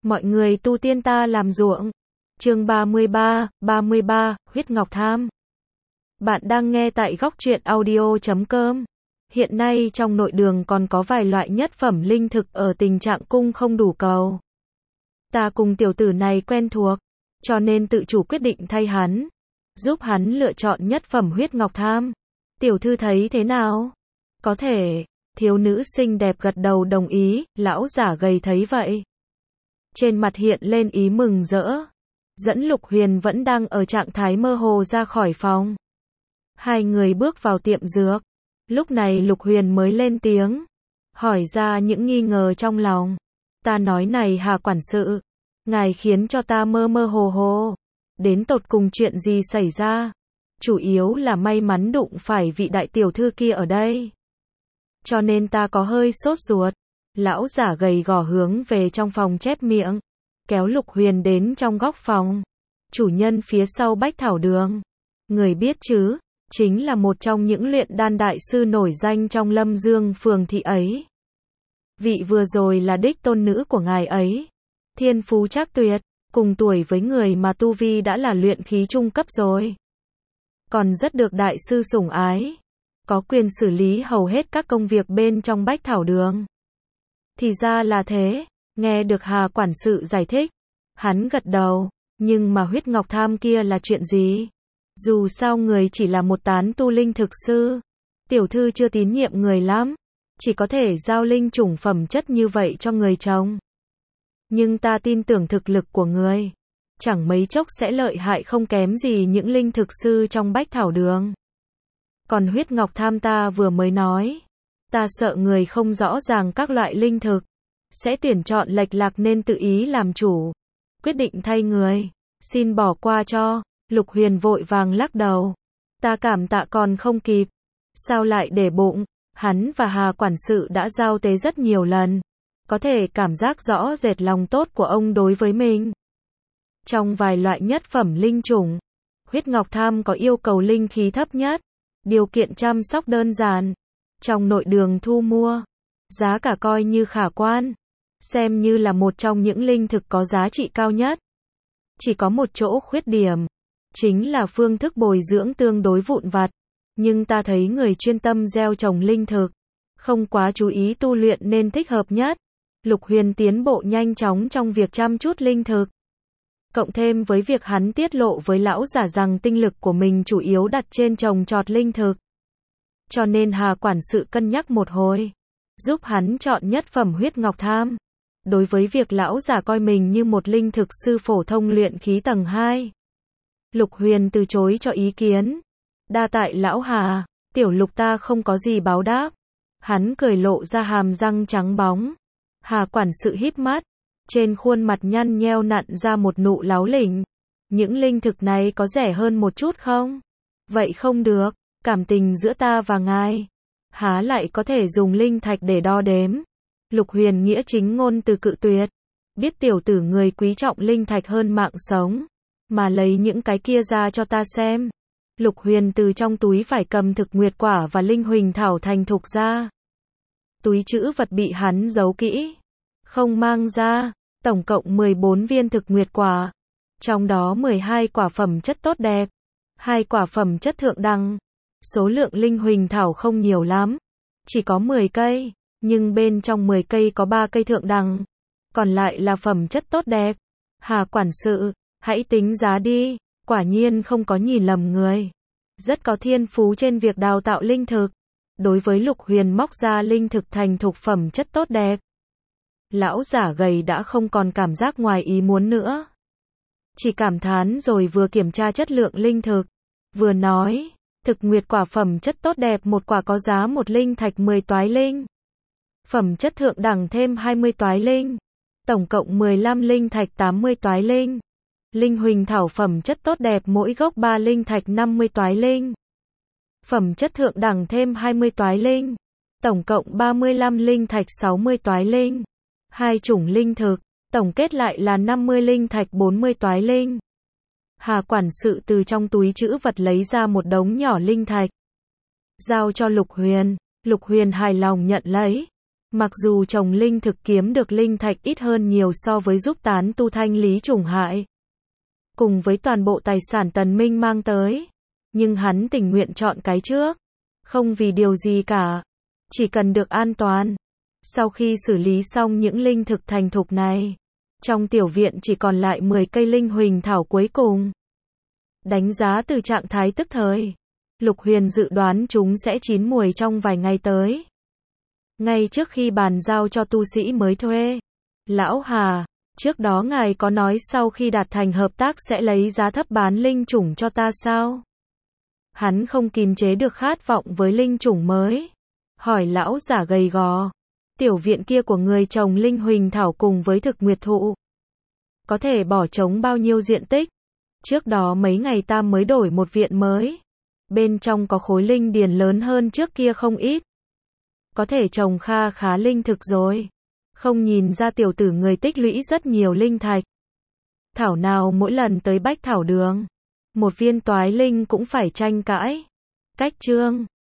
Mọi người tu tiên ta làm ruộng. Chương 33, huyết ngọc tham. Bạn đang nghe tại góc truyện audio.com. Hiện nay trong nội đường còn có vài loại nhất phẩm linh thực ở tình trạng cung không đủ cầu. Ta cùng tiểu tử này quen thuộc, cho nên tự chủ quyết định thay hắn, giúp hắn lựa chọn nhất phẩm huyết ngọc tham. Tiểu thư thấy thế nào? Có thể. Thiếu nữ xinh đẹp gật đầu đồng ý, lão giả gầy thấy vậy, trên mặt hiện lên ý mừng rỡ. Dẫn Lục Huyền vẫn đang ở trạng thái mơ hồ ra khỏi phòng. Hai người bước vào tiệm dược. Lúc này Lục Huyền mới lên tiếng, hỏi ra những nghi ngờ trong lòng. Ta nói này Hà quản sự, ngài khiến cho ta mơ mơ hồ hồ. Đến tột cùng chuyện gì xảy ra? Chủ yếu là may mắn đụng phải vị đại tiểu thư kia ở đây, cho nên ta có hơi sốt ruột. Lão giả gầy gò hướng về trong phòng chép miệng, kéo Lục Huyền đến trong góc phòng. Chủ nhân phía sau Bách Thảo Đường, người biết chứ, chính là một trong những luyện đan đại sư nổi danh trong Lâm Dương phường thị ấy. Vị vừa rồi là đích tôn nữ của ngài ấy, thiên phú trác tuyệt, cùng tuổi với người mà tu vi đã là luyện khí trung cấp rồi, còn rất được đại sư sủng ái, có quyền xử lý hầu hết các công việc bên trong Bách Thảo Đường. Thì ra là thế. Nghe được Hà quản sự giải thích, hắn gật đầu. Nhưng mà huyết ngọc tham kia là chuyện gì? Dù sao người chỉ là một tán tu linh thực sư, tiểu thư chưa tín nhiệm người lắm, chỉ có thể giao linh chủng phẩm chất như vậy cho người trồng. Nhưng ta tin tưởng thực lực của người, chẳng mấy chốc sẽ lợi hại không kém gì những linh thực sư trong Bách Thảo Đường. Còn huyết ngọc tham ta vừa mới nói, ta sợ người không rõ ràng các loại linh thực, sẽ tuyển chọn lệch lạc nên tự ý làm chủ, quyết định thay người, xin bỏ qua cho. Lục Huyền vội vàng lắc đầu, ta cảm tạ còn không kịp, sao lại để bụng, hắn và Hà quản sự đã giao tế rất nhiều lần, có thể cảm giác rõ rệt lòng tốt của ông đối với mình. Trong vài loại nhất phẩm linh chủng, huyết ngọc tham có yêu cầu linh khí thấp nhất, điều kiện chăm sóc đơn giản, trong nội đường thu mua, giá cả coi như khả quan, xem như là một trong những linh thực có giá trị cao nhất. Chỉ có một chỗ khuyết điểm, chính là phương thức bồi dưỡng tương đối vụn vặt, nhưng ta thấy người chuyên tâm gieo trồng linh thực, không quá chú ý tu luyện nên thích hợp nhất. Lục Huyền tiến bộ nhanh chóng trong việc chăm chút linh thực, cộng thêm với việc hắn tiết lộ với lão giả rằng tinh lực của mình chủ yếu đặt trên trồng trọt linh thực, cho nên Hà quản sự cân nhắc một hồi, giúp hắn chọn nhất phẩm huyết ngọc tham. Đối với việc lão giả coi mình như một linh thực sư phổ thông luyện khí tầng 2, Lục Huyền từ chối cho ý kiến. Đa tại lão Hà, tiểu Lục ta không có gì báo đáp. Hắn cười lộ ra hàm răng trắng bóng. Hà quản sự híp mắt, trên khuôn mặt nhăn nheo nặn ra một nụ láu lỉnh. Những linh thực này có rẻ hơn một chút không? Vậy không được, cảm tình giữa ta và ngài, há lại có thể dùng linh thạch để đo đếm. Lục Huyền nghĩa chính ngôn từ cự tuyệt, biết tiểu tử người quý trọng linh thạch hơn mạng sống, mà lấy những cái kia ra cho ta xem. Lục Huyền từ trong túi phải cầm thực nguyệt quả và linh huỳnh thảo thành thục ra. Túi trữ vật bị hắn giấu kỹ, không mang ra, tổng cộng 14 viên thực nguyệt quả, trong đó 12 quả phẩm chất tốt đẹp, 2 quả phẩm chất thượng đẳng. Số lượng linh huỳnh thảo không nhiều lắm, chỉ có 10 cây, nhưng bên trong 10 cây có 3 cây thượng đẳng, còn lại là phẩm chất tốt đẹp. Hà quản sự, hãy tính giá đi, quả nhiên không có nhìn lầm người, rất có thiên phú trên việc đào tạo linh thực. Đối với Lục Huyền móc ra linh thực thành thục phẩm chất tốt đẹp, lão giả gầy đã không còn cảm giác ngoài ý muốn nữa, chỉ cảm thán rồi vừa kiểm tra chất lượng linh thực, vừa nói, thực nguyệt quả phẩm chất tốt đẹp một quả có giá 1 linh thạch 10 toái linh, phẩm chất thượng đẳng thêm 20 toái linh, tổng cộng 15 linh thạch 80 toái linh. Linh huỳnh thảo phẩm chất tốt đẹp mỗi gốc 3 linh thạch 50 toái linh, phẩm chất thượng đẳng thêm 20 toái linh, tổng cộng 35 linh thạch 60 toái linh. Hai chủng linh thực, tổng kết lại là 50 linh thạch 40 toái linh. Hà quản sự từ trong túi trữ vật lấy ra một đống nhỏ linh thạch, giao cho Lục Huyền. Lục Huyền hài lòng nhận lấy, Mặc dù trồng linh thực kiếm được linh thạch ít hơn nhiều so với giúp tán tu thanh lý trùng hại, cùng với toàn bộ tài sản Tần Minh mang tới, nhưng hắn tình nguyện chọn cái trước, không vì điều gì cả, chỉ cần được an toàn. Sau khi xử lý xong những linh thực thành thục này, trong tiểu viện chỉ còn lại 10 cây linh huỳnh thảo cuối cùng. Đánh giá từ trạng thái tức thời, Lục Huyền dự đoán chúng sẽ chín mùi trong vài ngày tới. Ngay trước khi bàn giao cho tu sĩ mới thuê, Lão Hà, trước đó ngài có nói sau khi đạt thành hợp tác sẽ lấy giá thấp bán linh chủng cho ta sao? Hắn không kìm chế được khát vọng với linh chủng mới. Hỏi lão giả gầy gò, tiểu viện kia của người trồng linh huỳnh thảo cùng với thực nguyệt thụ, có thể bỏ trống bao nhiêu diện tích? Trước đó mấy ngày ta mới đổi một viện mới. Bên trong có khối linh điền lớn hơn trước kia không ít. Có thể trồng kha khá linh thực rồi. Không nhìn ra tiểu tử người tích lũy rất nhiều linh thạch. Thảo nào mỗi lần tới Bách Thảo Đường, một viên toái linh cũng phải tranh cãi. Cách chương